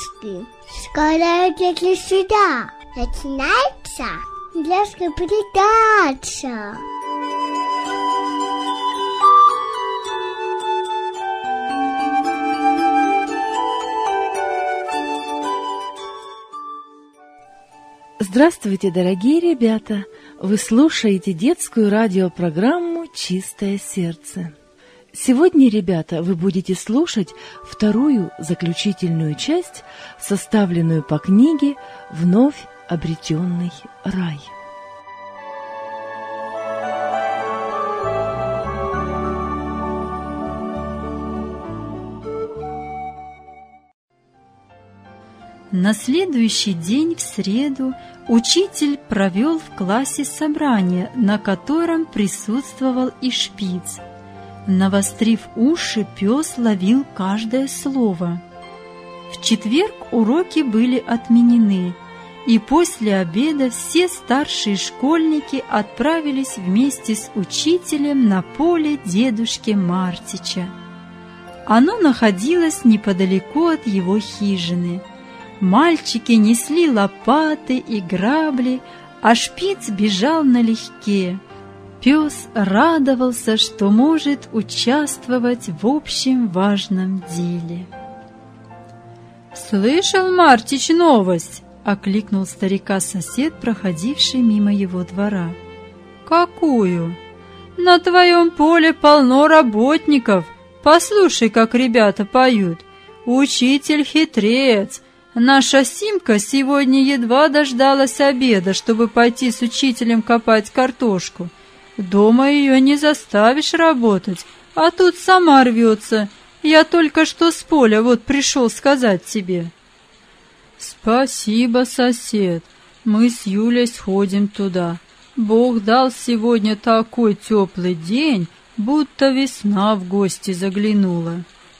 ребятушки, скоро идите сюда. Начинается детская передача. Здравствуйте, дорогие ребята! Вы слушаете детскую радиопрограмму «Чистое сердце». Сегодня, ребята, вы будете слушать вторую заключительную часть, составленную по книге «Вновь обретенный рай». На следующий день, в среду, учитель провел в классе собрание, на котором присутствовал и Шпиц. Навострив уши, пес ловил каждое слово. В четверг уроки были отменены, и после обеда все старшие школьники отправились вместе с учителем на поле дедушки Мартича. Оно находилось неподалеку от его хижины. Мальчики несли лопаты и грабли, а Шпиц бежал налегке. Пес радовался, что может участвовать в общем важном деле. «Слышал, Мартич, новость?» — окликнул старика сосед, проходивший мимо его двора. «Какую?» «На твоем поле полно работников. Послушай, как ребята поют. Учитель хитрец. Наша Симка сегодня едва дождалась обеда, чтобы пойти с учителем копать картошку. Дома ее не заставишь работать, а тут сама рвется. Я только что с поля вот пришел сказать тебе». «Спасибо, сосед. Мы с Юлей сходим туда. Бог дал сегодня такой теплый день, будто весна в гости заглянула».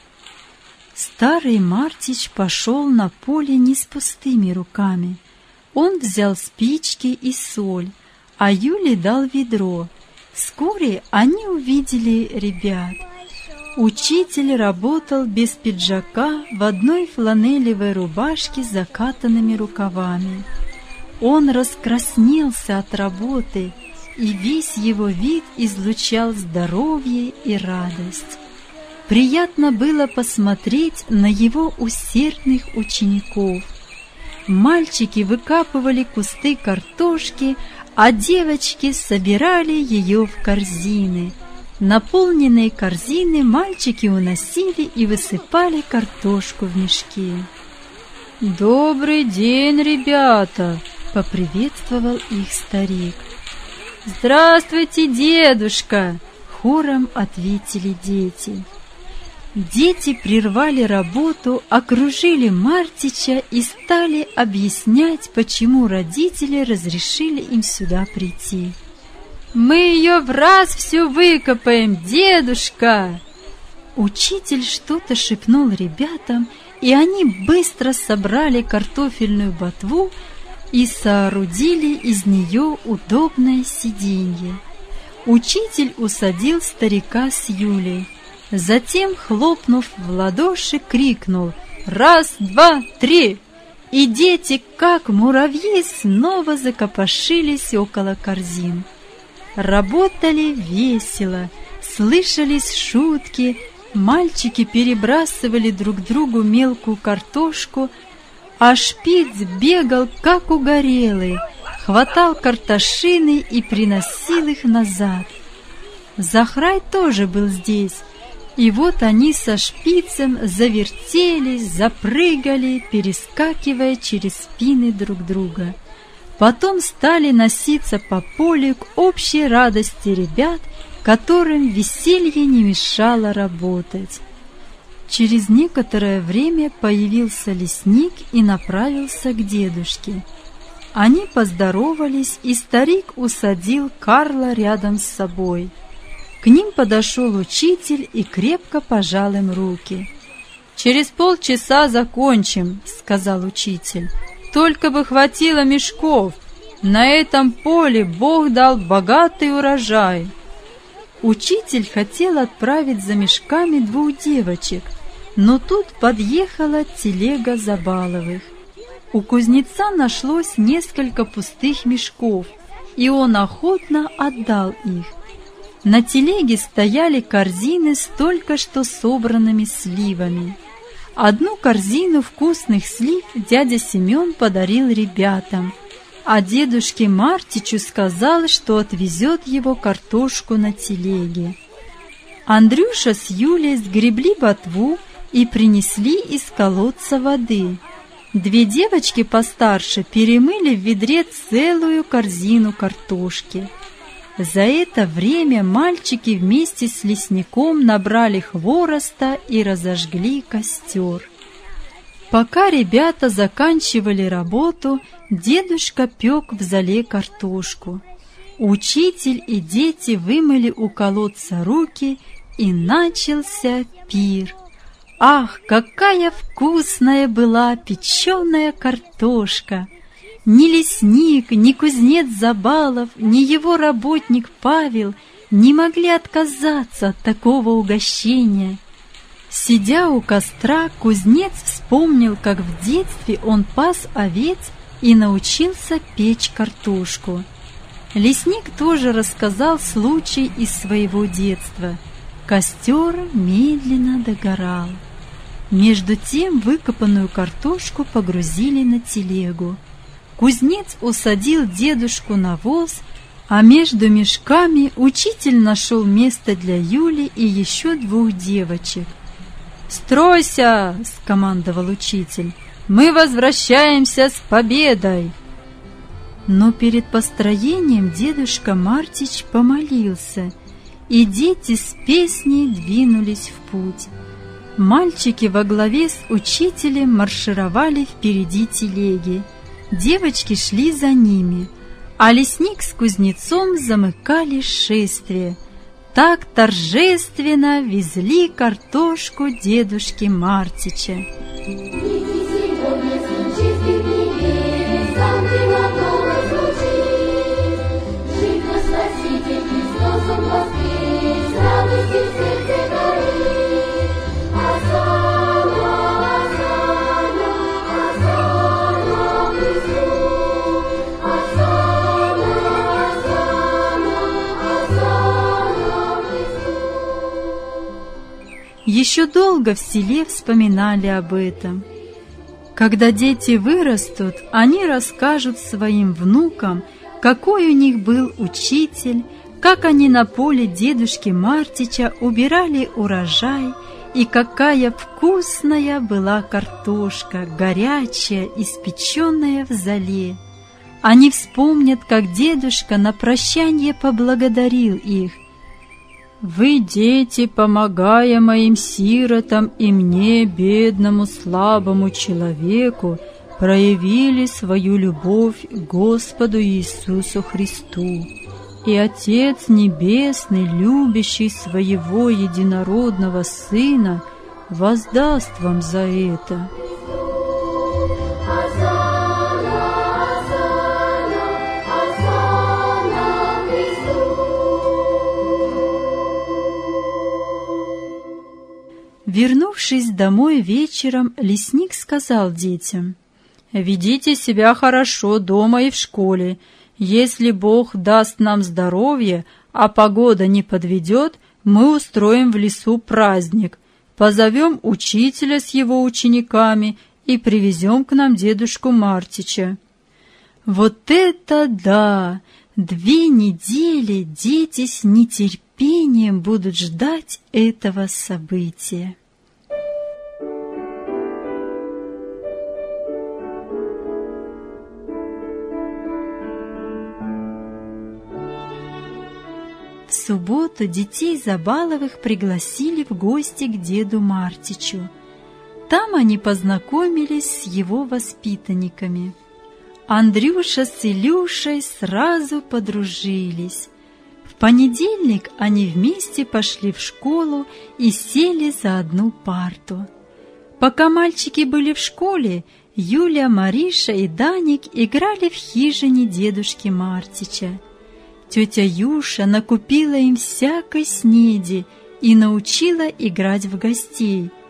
Старый Мартич пошел на поле не с пустыми руками. Он взял спички и соль, а Юле дал ведро. Вскоре они увидели ребят. Учитель работал без пиджака, в одной фланелевой рубашке с закатанными рукавами. Он раскраснелся от работы, и весь его вид излучал здоровье и радость. Приятно было посмотреть на его усердных учеников. Мальчики выкапывали кусты картошки, а девочки собирали ее в корзины. Наполненные корзины мальчики уносили и высыпали картошку в мешки. «Добрый день, ребята!» — поприветствовал их старик. «Здравствуйте, дедушка!» — хором ответили дети. Дети прервали работу, окружили Мартича и стали объяснять, почему родители разрешили им сюда прийти. «Мы ее в раз всю выкопаем, дедушка!» Учитель что-то шепнул ребятам, и они быстро собрали картофельную ботву и соорудили из нее удобное сиденье. Учитель усадил старика с Юлей. Затем, хлопнув в ладоши, крикнул «Раз, два, три!» И дети, как муравьи, снова закопошились около корзин. Работали весело, слышались шутки, мальчики перебрасывали друг другу мелкую картошку, а Шпиц бегал, как угорелый, хватал картошины и приносил их назад. Захрай тоже был здесь. И вот они со Шпицем завертелись, запрыгали, перескакивая через спины друг друга. Потом стали носиться по полю к общей радости ребят, которым веселье не мешало работать. Через некоторое время появился лесник и направился к дедушке. Они поздоровались, и старик усадил Карла рядом с собой. К ним подошел учитель и крепко пожал им руки. «Через полчаса закончим», — сказал учитель. «Только бы хватило мешков. На этом поле Бог дал богатый урожай». Учитель хотел отправить за мешками двух девочек, Но тут подъехала телега Забаловых. У кузнеца нашлось несколько пустых мешков, и он охотно отдал их. На телеге стояли корзины с только что собранными сливами. Одну корзину вкусных слив дядя Семен подарил ребятам, а дедушке Мартичу сказал, что отвезет его картошку на телеге. Андрюша с Юлей сгребли ботву и принесли из колодца воды. Две девочки постарше перемыли в ведре целую корзину картошки. За это время мальчики вместе с лесником набрали хвороста и разожгли костер. Пока ребята заканчивали работу, дедушка пек в золе картошку. Учитель и дети вымыли у колодца руки, и начался пир. Ах, какая вкусная была печеная картошка! Ни лесник, ни кузнец Забалов, ни его работник Павел не могли отказаться от такого угощения. Сидя у костра, кузнец вспомнил, как в детстве он пас овец и научился печь картошку. Лесник тоже рассказал случай из своего детства. Костер медленно догорал. Между тем выкопанную картошку погрузили на телегу. Кузнец усадил дедушку на воз, а между мешками учитель нашел место для Юли и еще двух девочек. «Стройся!» — скомандовал учитель. «Мы возвращаемся с победой!» Но перед построением дедушка Мартич помолился, и дети с песней двинулись в путь. Мальчики во главе с учителем маршировали впереди телеги, девочки шли за ними, а лесник с кузнецом замыкали шествие. Так торжественно везли картошку дедушки Мартича. Еще долго в селе вспоминали об этом. Когда дети вырастут, они расскажут своим внукам, какой у них был учитель, как они на поле дедушки Мартича убирали урожай, и какая вкусная была картошка, горячая, испеченная в золе. Они вспомнят, как дедушка на прощание поблагодарил их. «Вы, дети, помогая моим сиротам и мне, бедному слабому человеку, проявили свою любовь к Господу Иисусу Христу. И Отец Небесный, любящий своего единородного Сына, воздаст вам за это». Вернувшись домой вечером, лесник сказал детям: «Ведите себя хорошо дома и в школе. Если Бог даст нам здоровье, а погода не подведет, мы устроим в лесу праздник, позовем учителя с его учениками и привезем к нам дедушку Мартича». Вот это да! 2 недели дети с нетерпением будут ждать этого события. В субботу детей Забаловых пригласили в гости к деду Мартичу. Там они познакомились с его воспитанниками. Андрюша с Илюшей сразу подружились. В понедельник они вместе пошли в школу и сели за одну парту. Пока мальчики были в школе, Юля, Мариша и Даник играли в хижине дедушки Мартича. Тетя Юша накупила им всякой снеди и научила играть в гостей.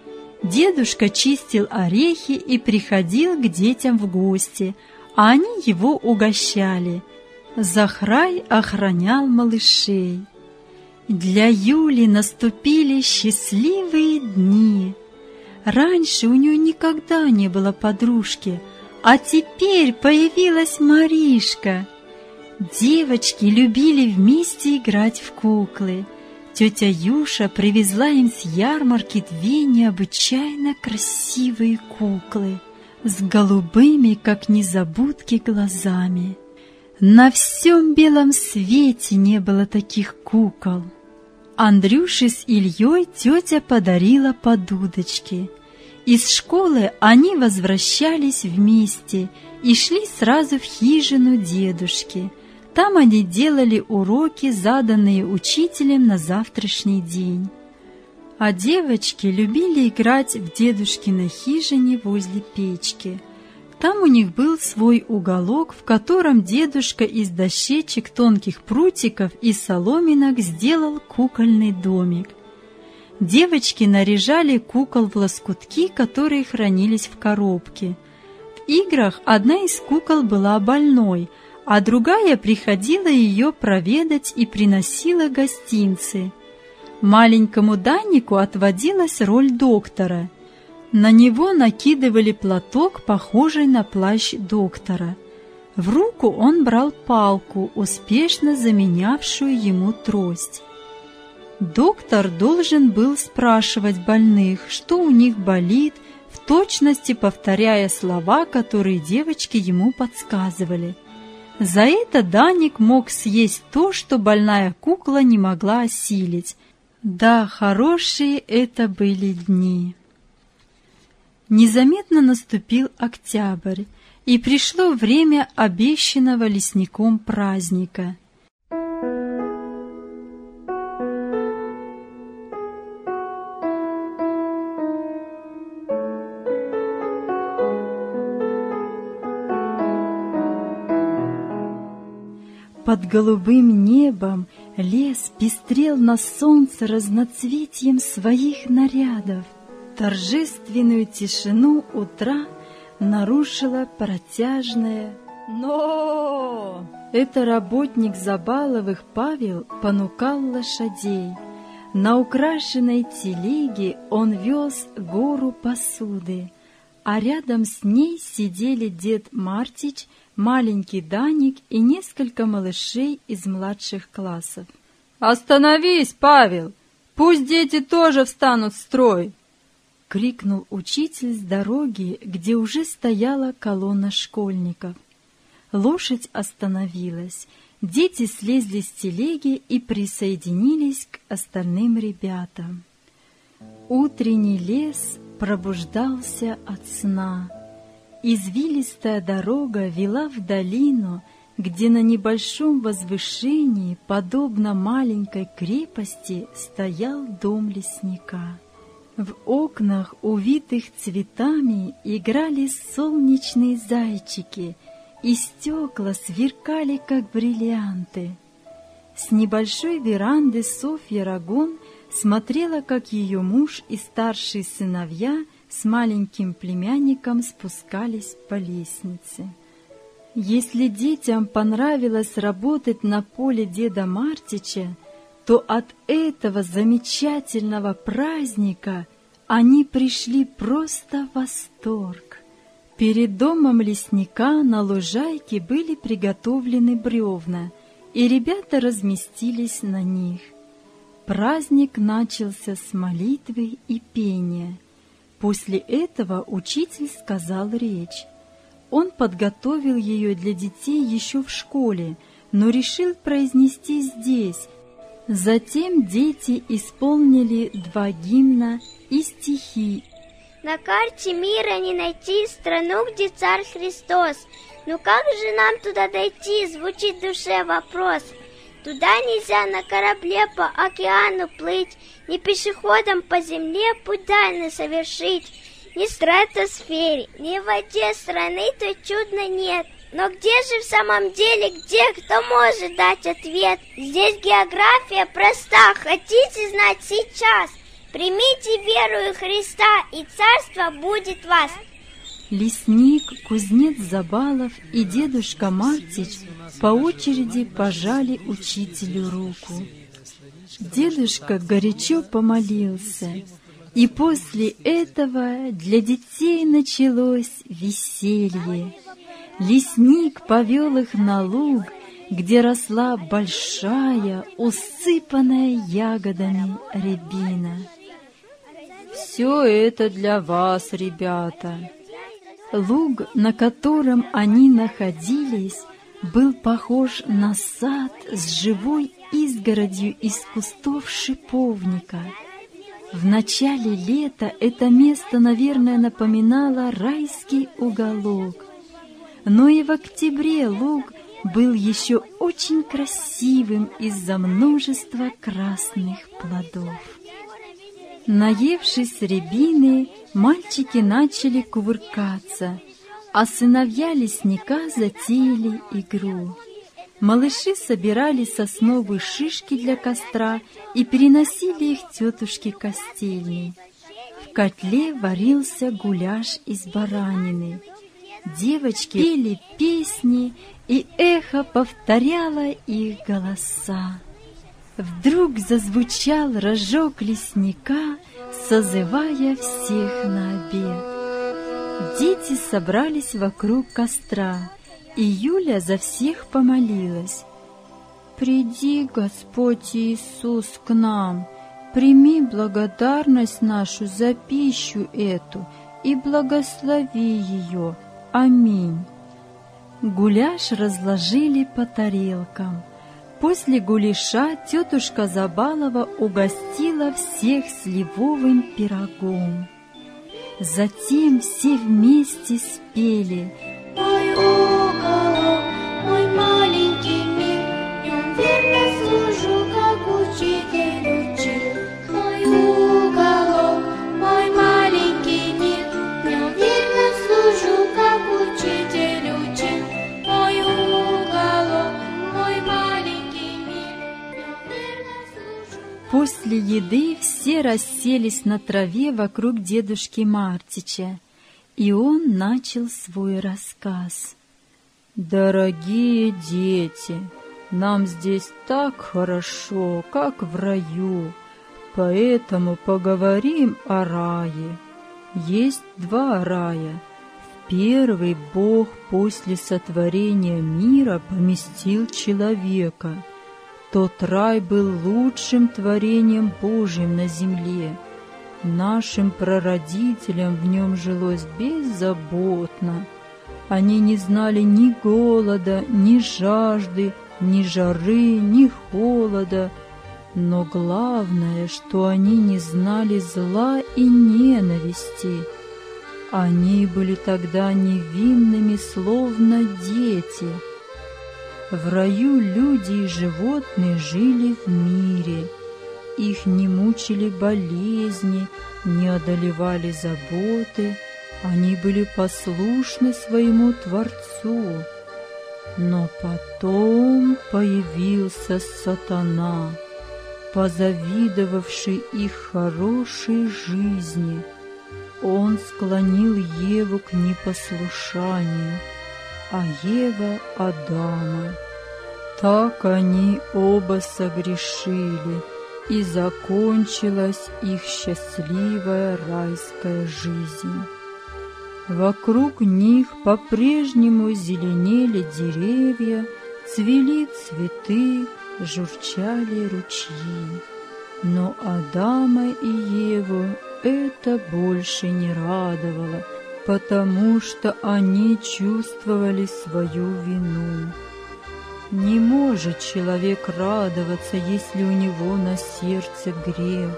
Дедушка чистил орехи и приходил к детям в гости, а они его угощали. Захрай охранял малышей. Для Юли наступили счастливые дни. Раньше у нее никогда не было подружки, а теперь появилась Маришка. Девочки любили вместе играть в куклы. Тетя Юша привезла им с ярмарки 2 необычайно красивые куклы с голубыми, как незабудки, глазами. На всем белом свете не было таких кукол. Андрюше с Ильей тетя подарила по дудочке. Из школы они возвращались вместе и шли сразу в хижину дедушки. Там они делали уроки, заданные учителем на завтрашний день. А девочки любили играть в дедушкиной хижине возле печки. Там у них был свой уголок, в котором дедушка из дощечек, тонких прутиков и соломинок сделал кукольный домик. Девочки наряжали кукол в лоскутки, которые хранились в коробке. В играх одна из кукол была больной, а другая приходила ее проведать и приносила гостинцы. Маленькому Данику отводилась роль доктора. На него накидывали платок, похожий на плащ доктора. В руку он брал палку, успешно заменявшую ему трость. Доктор должен был спрашивать больных, что у них болит, в точности повторяя слова, которые девочки ему подсказывали. За это Даник мог съесть то, что больная кукла не могла осилить. Да, хорошие это были дни. Незаметно наступил октябрь, и пришло время обещанного лесником праздника. Под голубым небом лес пестрел на солнце разноцветием своих нарядов. Торжественную тишину утра нарушила протяжная «Но!». Это работник Забаловых Павел понукал лошадей. На украшенной телеге он вез гору посуды, а рядом с ней сидели дед Мартич, маленький Даник и несколько малышей из младших классов. «Остановись, Павел! Пусть дети тоже встанут в строй!» — крикнул учитель с дороги, где уже стояла колонна школьников. Лошадь остановилась, дети слезли с телеги и присоединились к остальным ребятам. Утренний лес пробуждался от сна. Извилистая дорога вела в долину, где на небольшом возвышении, подобно маленькой крепости, стоял дом лесника. В окнах, увитых цветами, играли солнечные зайчики, и стекла сверкали, как бриллианты. С небольшой веранды Софья Рагон смотрела, как ее муж и старшие сыновья с маленьким племянником спускались по лестнице. Если детям понравилось работать на поле деда Мартича, то от этого замечательного праздника они пришли просто в восторг. Перед домом лесника на лужайке были приготовлены бревна, и ребята разместились на них. Праздник начался с молитвы и пения. После этого учитель сказал речь. Он подготовил ее для детей еще в школе, но решил произнести здесь. Затем дети исполнили 2 гимна и стихи. На карте мира не найти страну, где царь Христос. Ну как же нам туда дойти, звучит в душе вопрос. Туда нельзя на корабле по океану плыть, ни пешеходом по земле путь дальний совершить. Ни в стратосфере, ни в воде страны той чудно нет. Но где же в самом деле, где, кто может дать ответ? Здесь география проста, хотите знать сейчас? Примите веру Христа, и царство будет вас. Лесник, кузнец Забалов и дедушка Мартич по очереди пожали учителю руку. Дедушка горячо помолился, и после этого для детей началось веселье. Лесник повел их на луг, где росла большая, усыпанная ягодами рябина. «Все это для вас, ребята!» Луг, на котором они находились, был похож на сад с живой изгородью из кустов шиповника. В начале лета это место, наверное, напоминало райский уголок. Но и в октябре луг был еще очень красивым из-за множества красных плодов. Наевшись рябины, мальчики начали кувыркаться, а сыновья лесника затеяли игру. Малыши собирали сосновые шишки для костра и переносили их тетушке Костельной. В котле варился гуляш из баранины. Девочки пели песни, и эхо повторяло их голоса. Вдруг зазвучал рожок лесника, созывая всех на обед. Дети собрались вокруг костра, и Юля за всех помолилась. «Приди, Господь Иисус, к нам, прими благодарность нашу за пищу эту и благослови ее. Аминь». Гуляш разложили по тарелкам. После гуляша тетушка Забалова угостила всех сливовым пирогом. Затем все вместе спели: «Мой уголок, мой маленький мир, в нем верно служу, как учитель учил. Мой уголок, мой маленький мир, в нем верно служу, как учитель учил. Мой уголок, мой маленький мир, в нем верно служу». После еды все расселись на траве вокруг дедушки Мартича, и он начал свой рассказ. «Дорогие дети, нам здесь так хорошо, как в раю, поэтому поговорим о рае. Есть два рая. В первый Бог после сотворения мира поместил человека. Тот рай был лучшим творением Божьим на земле. Нашим прародителям в нем жилось беззаботно. Они не знали ни голода, ни жажды, ни жары, ни холода. Но главное, что они не знали зла и ненависти. Они были тогда невинными, словно дети. В раю люди и животные жили в мире. Их не мучили болезни, не одолевали заботы, они были послушны своему Творцу. Но потом появился сатана, позавидовавший их хорошей жизни. Он склонил Еву к непослушанию, а Ева — Адама. Так они оба согрешили, и закончилась их счастливая райская жизнь. Вокруг них по-прежнему зеленели деревья, цвели цветы, журчали ручьи. Но Адама и Еву это больше не радовало, потому что они чувствовали свою вину. Не может человек радоваться, если у него на сердце грех.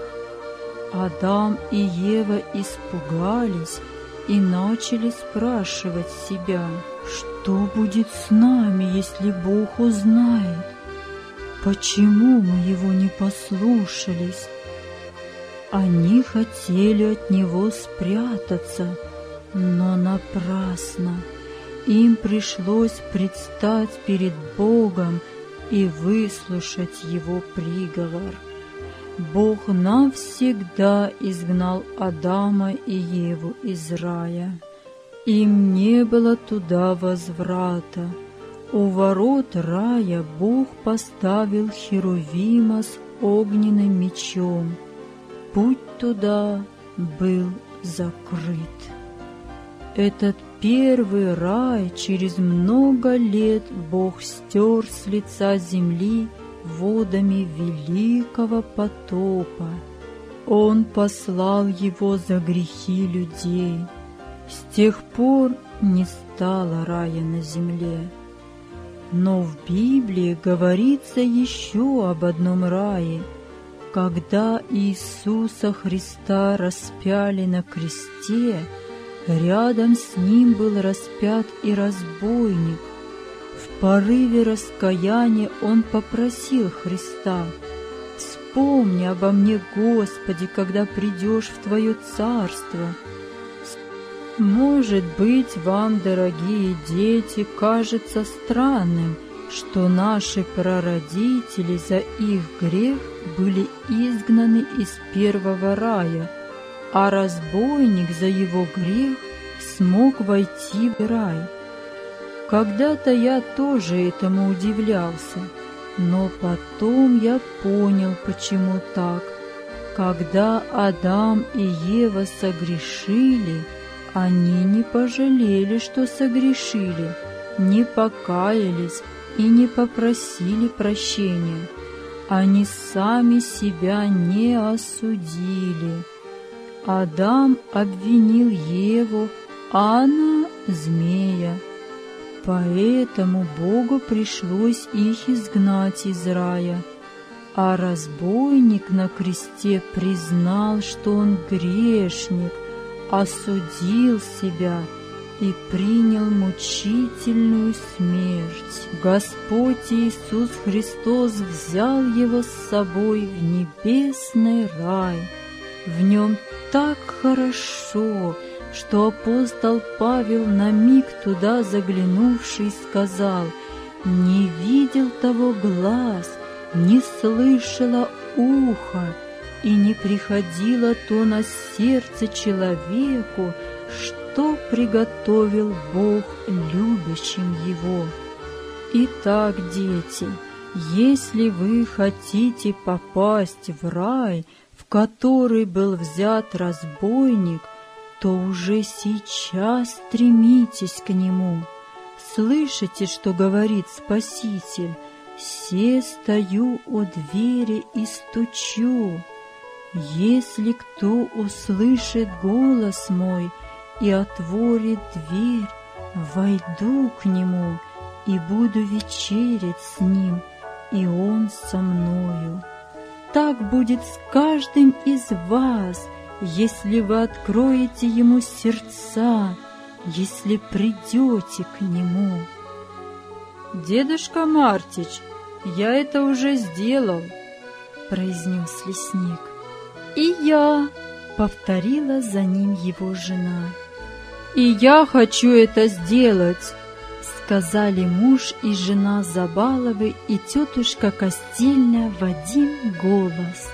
Адам и Ева испугались и начали спрашивать себя, что будет с нами, если Бог узнает? Почему мы Его не послушались? Они хотели от Него спрятаться, но напрасно. Им пришлось предстать перед Богом и выслушать Его приговор. Бог навсегда изгнал Адама и Еву из рая. Им не было туда возврата. У ворот рая Бог поставил Херувима с огненным мечом. Путь туда был закрыт. Этот первый рай через много лет Бог стер с лица земли водами великого потопа. Он послал его за грехи людей. С тех пор не стало рая на земле. Но в Библии говорится еще об одном рае, когда Иисуса Христа распяли на кресте. Рядом с ним был распят и разбойник. В порыве раскаяния он попросил Христа: «Вспомни обо мне, Господи, когда придешь в Твое царство». Может быть, вам, дорогие дети, кажется странным, что наши прародители за их грех были изгнаны из первого рая, а разбойник за его грех смог войти в рай. Когда-то я тоже этому удивлялся, но потом я понял, почему так. Когда Адам и Ева согрешили, они не пожалели, что согрешили, не покаялись и не попросили прощения. Они сами себя не осудили. Адам обвинил Еву, а она — змея. Поэтому Богу пришлось их изгнать из рая. А разбойник на кресте признал, что он грешник, осудил себя и принял мучительную смерть. Господь Иисус Христос взял его с собой в небесный рай. В нем так хорошо, что апостол Павел, на миг туда заглянувший, сказал: «Не видел того глаз, не слышало ухо, и не приходило то на сердце человеку, что приготовил Бог любящим его». Итак, дети, если вы хотите попасть в рай, в который был взят разбойник, то уже сейчас стремитесь к нему. Слышите, что говорит Спаситель? «Се стою у двери и стучу. Если кто услышит голос мой и отворит дверь, войду к нему и буду вечерять с ним, и он со мною». Так будет с каждым из вас, если вы откроете ему сердца, если придете к нему. «Дедушка Мартич, я это уже сделал», — произнес лесник. «И я», — повторила за ним его жена. «И я хочу это сделать», — сказали муж и жена Забаловы и тетушка Костельня в один голос.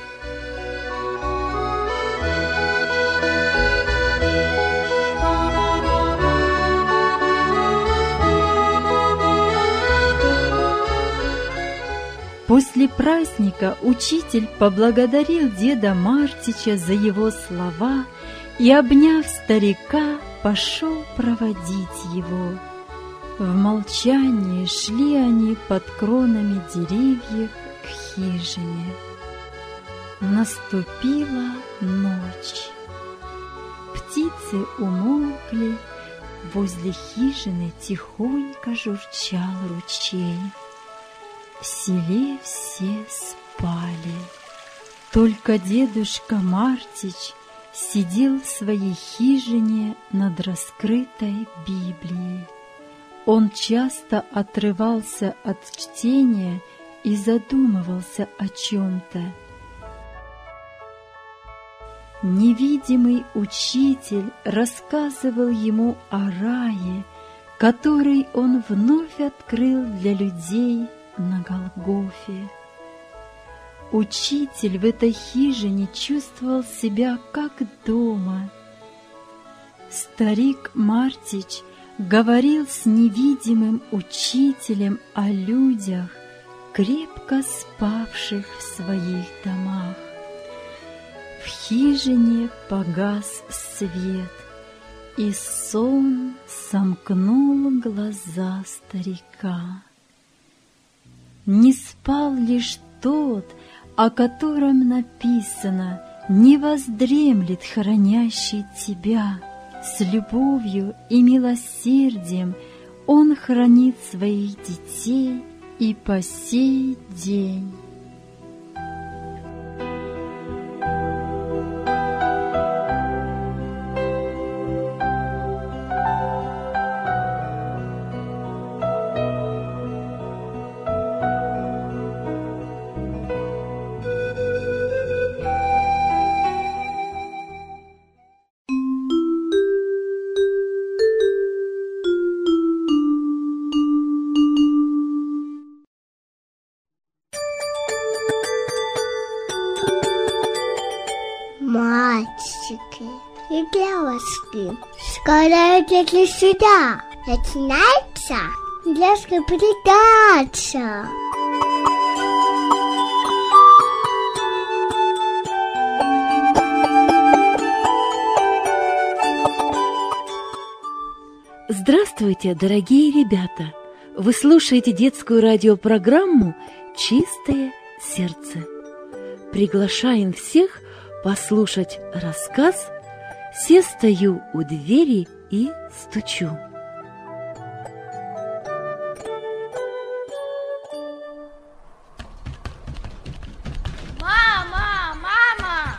После праздника учитель поблагодарил деда Мартича за его слова и, обняв старика, пошел проводить его. В молчании шли они под кронами деревьев к хижине. Наступила ночь. Птицы умолкли, возле хижины тихонько журчал ручей. В селе все спали. Только дедушка Мартич сидел в своей хижине над раскрытой Библией. Он часто отрывался от чтения и задумывался о чем-то. Невидимый учитель рассказывал ему о рае, который он вновь открыл для людей на Голгофе. Учитель в этой хижине чувствовал себя как дома. Старик Мартич говорил с невидимым учителем о людях, крепко спавших в своих домах. В хижине погас свет, и сон сомкнул глаза старика. Не спал лишь тот, о котором написано: «Не воздремлет хранящий тебя». С любовью и милосердием он хранит своих детей и по сей день. Мальчики и девушки, скоро идите сюда. Начинается детская передача. Здравствуйте, дорогие ребята! Вы слушаете детскую радиопрограмму «Чистое сердце». Приглашаем всех послушать рассказ «Се стою у двери и стучу». Мама! Мама!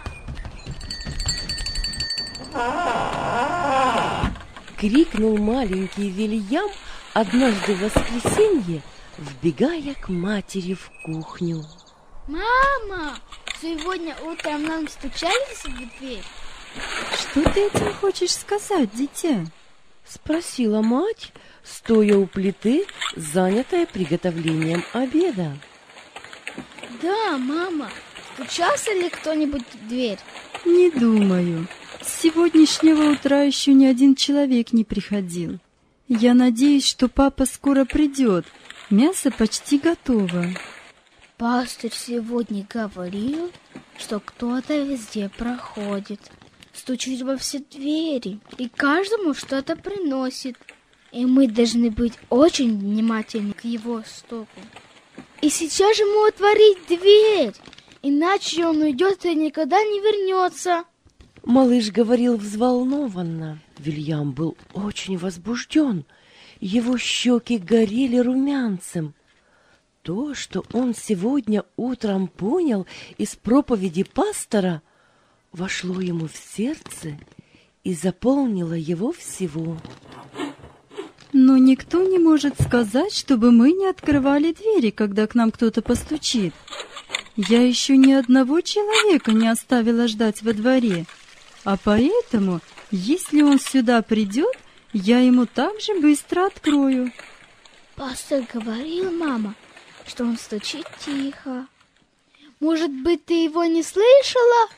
Крикнул маленький Вильям однажды в воскресенье, вбегая к матери в кухню. Мама! Сегодня утром нам стучались в дверь. Что ты этим хочешь сказать, дитя? Спросила мать, стоя у плиты, занятая приготовлением обеда. Да, мама. Стучался ли кто-нибудь в дверь? Не думаю. С сегодняшнего утра еще ни один человек не приходил. Я надеюсь, что папа скоро придет. Мясо почти готово. Пастырь сегодня говорил, что кто-то везде проходит, стучит во все двери и каждому что-то приносит. И мы должны быть очень внимательны к его стуку. И сейчас же ему отворить дверь, иначе он уйдет и никогда не вернется. Малыш говорил взволнованно. Вильям был очень возбужден. Его щеки горели румянцем. То, что он сегодня утром понял из проповеди пастора, вошло ему в сердце и заполнило его всего. Но никто не может сказать, чтобы мы не открывали двери, когда к нам кто-то постучит. Я еще ни одного человека не оставила ждать во дворе, а поэтому, если он сюда придет, я ему так же быстро открою. Пастор говорил, мама, что он стучит тихо. Может быть, ты его не слышала?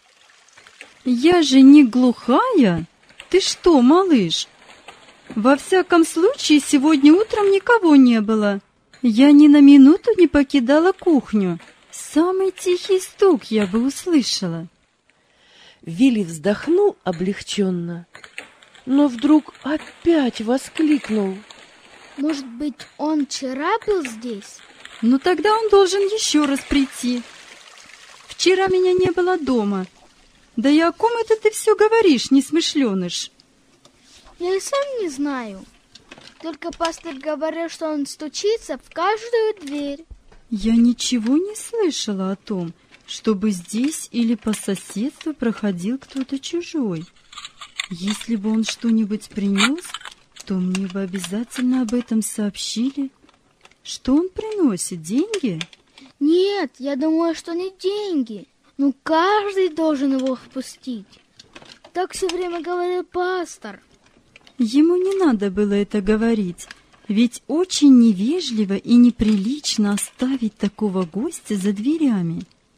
Я же не глухая. Ты что, малыш? Во всяком случае, сегодня утром никого не было. Я ни на минуту не покидала кухню. Самый тихий стук я бы услышала. Вилли вздохнул облегченно, но вдруг опять воскликнул. Может быть, он вчера был здесь? Ну тогда он должен еще раз прийти. Вчера меня не было дома. Да и о ком это ты все говоришь, несмышленыш? Я и сам не знаю. Только пастор говорил, что он стучится в каждую дверь. Я ничего не слышала о том, чтобы здесь или по соседству проходил кто-то чужой. Если бы он что-нибудь принес, то мне бы обязательно об этом сообщили. Что он приносит, деньги? Нет, я думаю, что не деньги. Ну, каждый должен его впустить. Так все время говорил пастор. Ему не надо было это говорить, ведь очень невежливо и неприлично оставить такого гостя за дверями.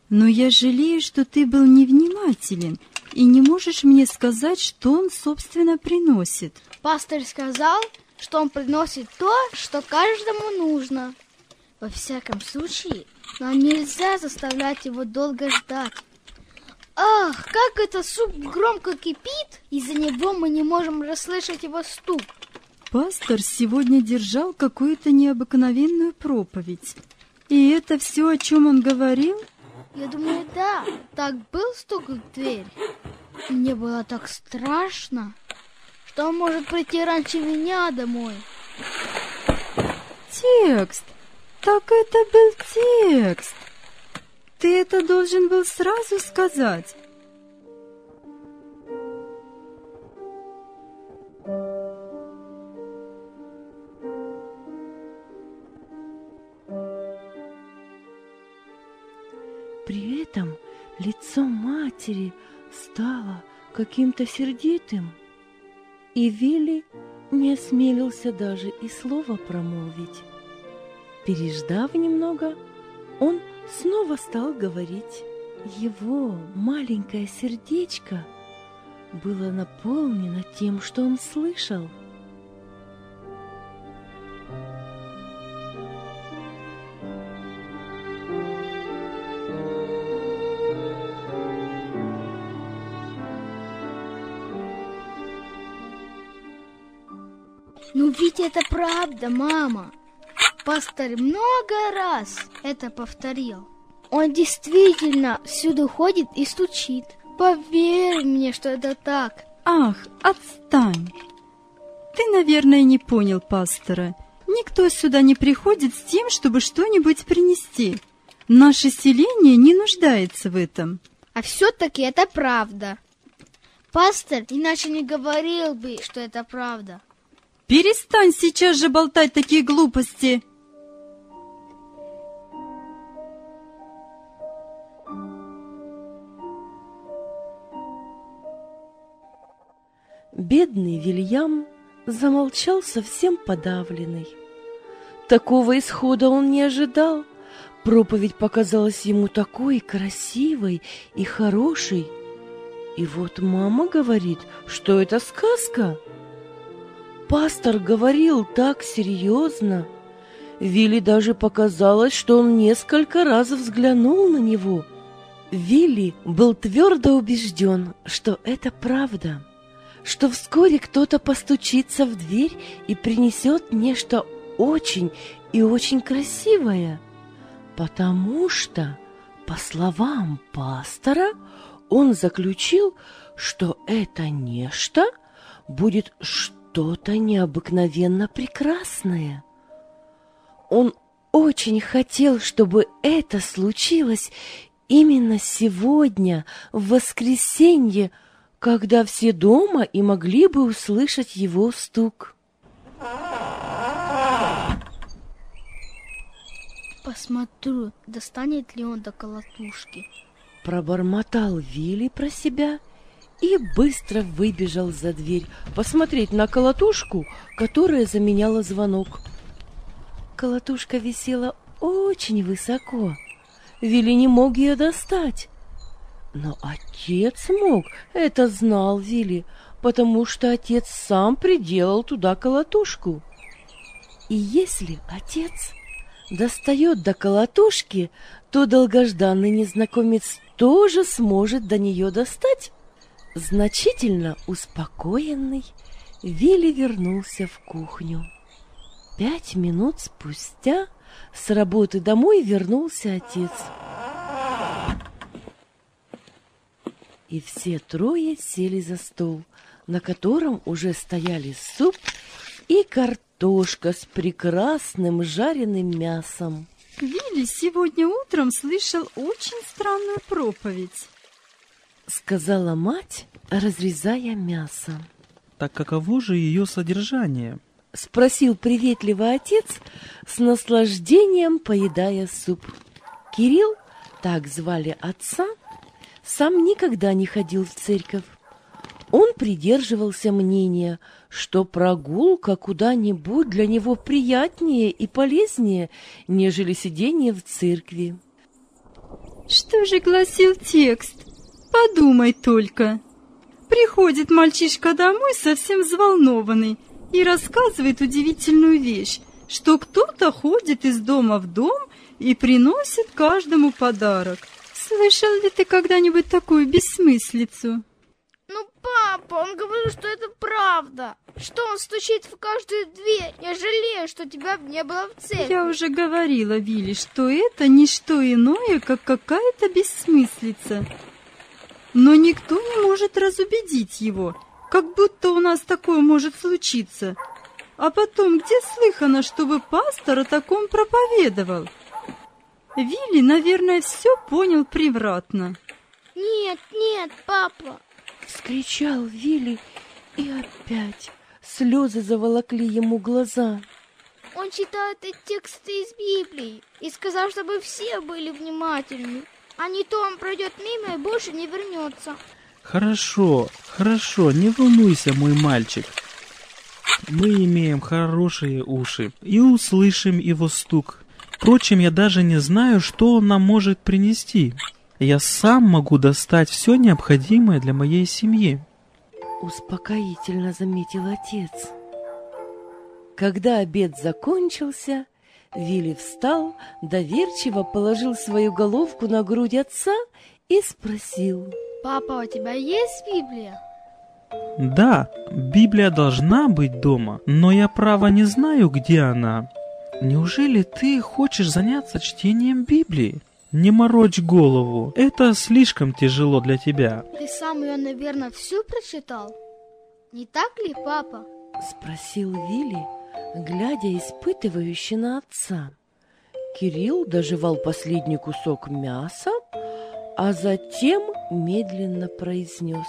Но я жалею, что ты был невнимателен и не можешь мне сказать, что он, собственно, приносит. Пастор сказал, что он приносит то, что каждому нужно. Во всяком случае, нам нельзя заставлять его долго ждать. Ах, как этот суп громко кипит! Из-за него мы не можем расслышать его стук. Пастор сегодня держал какую-то необыкновенную проповедь. И это все, о чем он говорил? Я думаю, да. Так был стук в дверь. Мне было так страшно, что он может прийти раньше меня домой. Текст! Так это был текст! Ты это должен был сразу сказать. При этом лицо матери стало каким-то сердитым, и Вилли не осмелился даже и слова промолвить. Переждав немного, он снова стал говорить. Его маленькое сердечко было наполнено тем, что он слышал. Ну ведь это правда, мама. Пастор много раз это повторил. Он действительно всюду ходит и стучит. Поверь мне, что это так. Ах, отстань! Ты, наверное, не понял пастора. Никто сюда не приходит с тем, чтобы что-нибудь принести. Наше селение не нуждается в этом. А все-таки это правда. Пастор иначе не говорил бы, что это правда. Перестань сейчас же болтать такие глупости. Бедный Вильям замолчал совсем подавленный. Такого исхода он не ожидал. Проповедь показалась ему такой красивой и хорошей. И вот мама говорит, что это сказка. Пастор говорил так серьезно. Вилли даже показалось, что он несколько раз взглянул на него. Вилли был твердо убежден, что это правда, что вскоре кто-то постучится в дверь и принесет нечто очень и очень красивое, потому что, по словам пастора, он заключил, что это нечто будет что-то необыкновенно прекрасное. Он очень хотел, чтобы это случилось именно сегодня, в воскресенье, когда все дома и могли бы услышать его стук. Посмотрю, достанет ли он до колотушки. Пробормотал Вилли про себя и быстро выбежал за дверь посмотреть на колотушку, которая заменяла звонок. Колотушка висела очень высоко. Вилли не мог ее достать. Но отец мог, это знал Вилли, потому что отец сам приделал туда колотушку. И если отец достает до колотушки, то долгожданный незнакомец тоже сможет до нее достать. Значительно успокоенный, Вилли вернулся в кухню. 5 минут спустя с работы домой вернулся отец. И все трое сели за стол, на котором уже стояли суп и картошка с прекрасным жареным мясом. Вилли сегодня утром слышал очень странную проповедь, сказала мать, разрезая мясо. Так каково же ее содержание? Спросил приветливый отец, с наслаждением поедая суп. Кирилл, так звали отца, сам никогда не ходил в церковь. Он придерживался мнения, что прогулка куда-нибудь для него приятнее и полезнее, нежели сидение в церкви. Что же гласил текст? Подумай только. Приходит мальчишка домой совсем взволнованный и рассказывает удивительную вещь, что кто-то ходит из дома в дом и приносит каждому подарок. Слышал ли ты когда-нибудь такую бессмыслицу? Ну, папа, он говорит, что это правда. Что он стучит в каждую дверь. Я жалею, что тебя не было в церкви. Я уже говорила, Вилли, что это не что иное, как какая-то бессмыслица. Но никто не может разубедить его, как будто у нас такое может случиться. А потом, где слыхано, чтобы пастор о таком проповедовал? Вилли, наверное, все понял превратно. Нет, нет, папа. Вскричал Вилли, и опять слезы заволокли ему глаза. Он читает эти тексты из Библии и сказал, чтобы все были внимательны. А не то он пройдет мимо и больше не вернется. Хорошо, хорошо, не волнуйся, мой мальчик. Мы имеем хорошие уши и услышим его стук. Впрочем, я даже не знаю, что он нам может принести. Я сам могу достать все необходимое для моей семьи. Успокоительно заметил отец. Когда обед закончился, Вилли встал, доверчиво положил свою головку на грудь отца и спросил: Папа, у тебя есть Библия? Да, Библия должна быть дома, но я, право, не знаю, где она. Неужели ты хочешь заняться чтением Библии? Не морочь голову, это слишком тяжело для тебя. Ты сам ее, наверное, всю прочитал? Не так ли, папа? Спросил Вилли, глядя испытывающе на отца. Кирилл дожевал последний кусок мяса, а затем медленно произнес: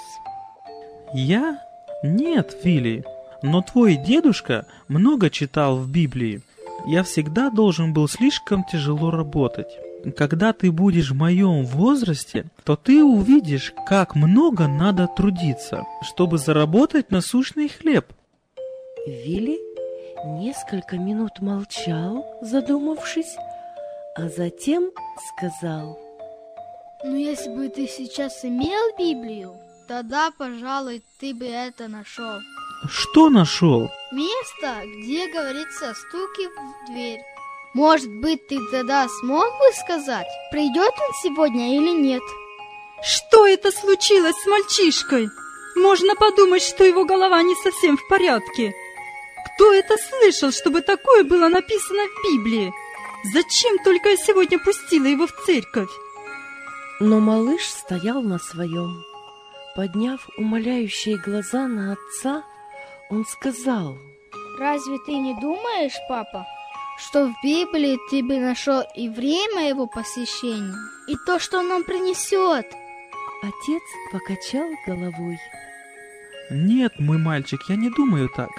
Я? Нет, Вилли, но твой дедушка много читал в Библии. Я всегда должен был слишком тяжело работать. Когда ты будешь в моем возрасте, то ты увидишь, как много надо трудиться, чтобы заработать насущный хлеб. Вилли несколько минут молчал, задумавшись, а затем сказал: Ну, если бы ты сейчас имел Библию, тогда, пожалуй, ты бы это нашел. Что нашел? Место, где говорится «стуки в дверь». Может быть, ты тогда смог бы сказать, придет он сегодня или нет? Что это случилось с мальчишкой? Можно подумать, что его голова не совсем в порядке. Кто это слышал, чтобы такое было написано в Библии? Зачем только я сегодня пустила его в церковь? Но малыш стоял на своем. Подняв умоляющие глаза на отца, он сказал: Разве ты не думаешь, папа, что в Библии ты бы нашел и время его посещения, и то, что он нам принесет? Отец покачал головой. Нет, мой мальчик, я не думаю так.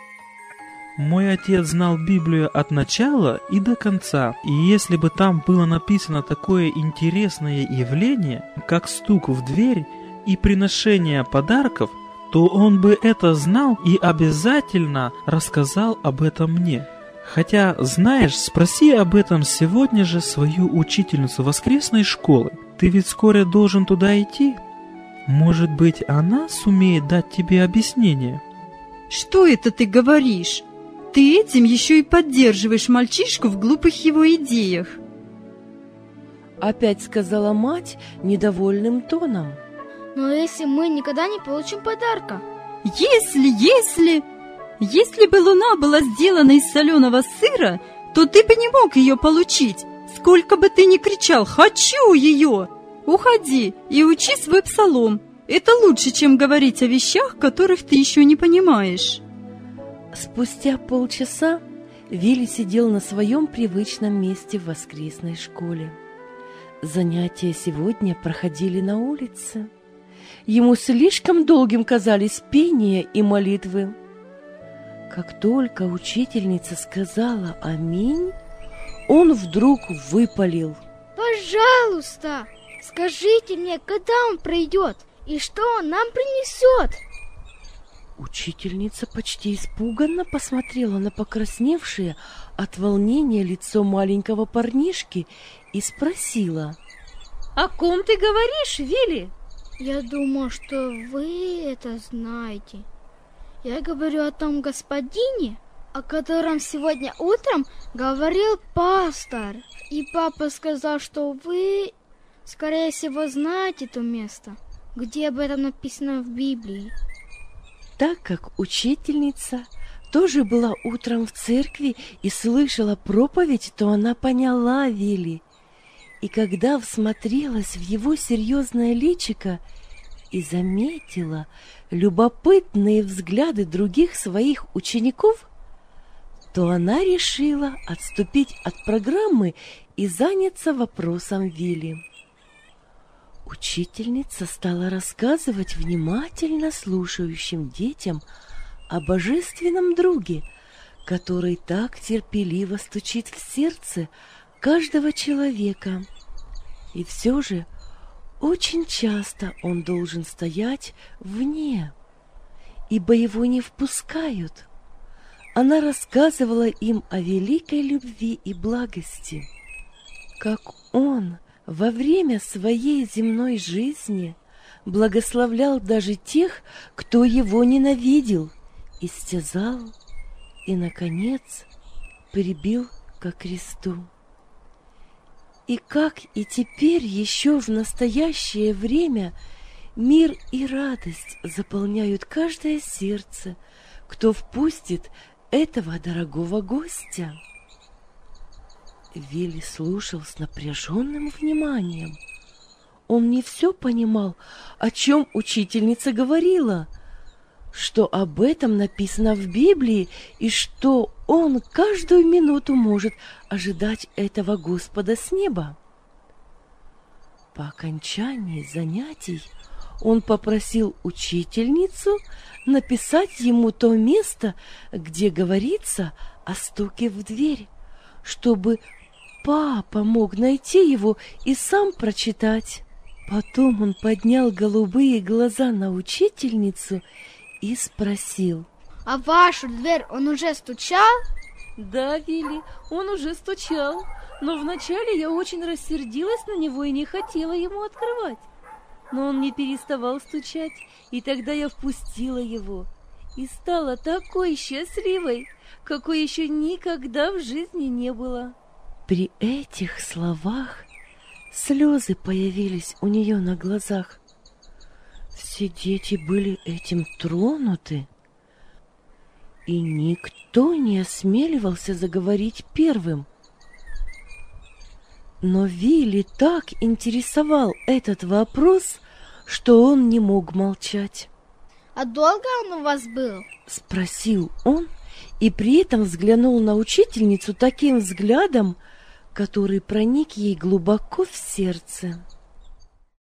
Мой отец знал Библию от начала и до конца, и если бы там было написано такое интересное явление, как стук в дверь и приношение подарков, то он бы это знал и обязательно рассказал об этом мне. Хотя, знаешь, спроси об этом сегодня же свою учительницу воскресной школы. Ты ведь вскоре должен туда идти. Может быть, она сумеет дать тебе объяснение. Что это ты говоришь? Ты этим еще и поддерживаешь мальчишку в глупых его идеях. Опять сказала мать недовольным тоном. Но если мы никогда не получим подарка? Если бы луна была сделана из соленого сыра, то ты бы не мог ее получить. Сколько бы ты ни кричал «хочу ее!» Уходи и учи свой псалом. Это лучше, чем говорить о вещах, которых ты еще не понимаешь. Спустя полчаса Вилли сидел на своем привычном месте в воскресной школе. Занятия сегодня проходили на улице. Ему слишком долгим казались пение и молитвы. Как только учительница сказала «Аминь», он вдруг выпалил: Пожалуйста, скажите мне, когда он придет и что он нам принесет? Учительница почти испуганно посмотрела на покрасневшее от волнения лицо маленького парнишки и спросила: О ком ты говоришь, Вилли? Я думаю, что вы это знаете. Я говорю о том господине, о котором сегодня утром говорил пастор. И папа сказал, что вы, скорее всего, знаете то место, где об этом написано в Библии. Так как учительница тоже была утром в церкви и слышала проповедь, то она поняла Вилли. И когда всмотрелась в его серьезное личико и заметила любопытные взгляды других своих учеников, то она решила отступить от программы и заняться вопросом Вилли. Учительница стала рассказывать внимательно слушающим детям о божественном друге, который так терпеливо стучит в сердце каждого человека. И все же очень часто он должен стоять вне, ибо его не впускают. Она рассказывала им о великой любви и благости, как он во время своей земной жизни благословлял даже тех, кто его ненавидел, истязал и, наконец, прибил ко кресту. И как и теперь еще в настоящее время мир и радость заполняют каждое сердце, кто впустит этого дорогого гостя. Вилли слушал с напряженным вниманием. Он не все понимал, о чем учительница говорила, что об этом написано в Библии и что он каждую минуту может ожидать этого Господа с неба. По окончании занятий он попросил учительницу написать ему то место, где говорится о стуке в дверь, чтобы папа мог найти его и сам прочитать. Потом он поднял голубые глаза на учительницу и спросил: А в вашу дверь он уже стучал? Да, Вилли, он уже стучал, но вначале я очень рассердилась на него и не хотела ему открывать. Но он не переставал стучать, и тогда я впустила его и стала такой счастливой, какой еще никогда в жизни не было. При этих словах слезы появились у нее на глазах. Все дети были этим тронуты, и никто не осмеливался заговорить первым. Но Вилли так интересовал этот вопрос, что он не мог молчать. А долго он у вас был? Спросил он, и при этом взглянул на учительницу таким взглядом, который проник ей глубоко в сердце.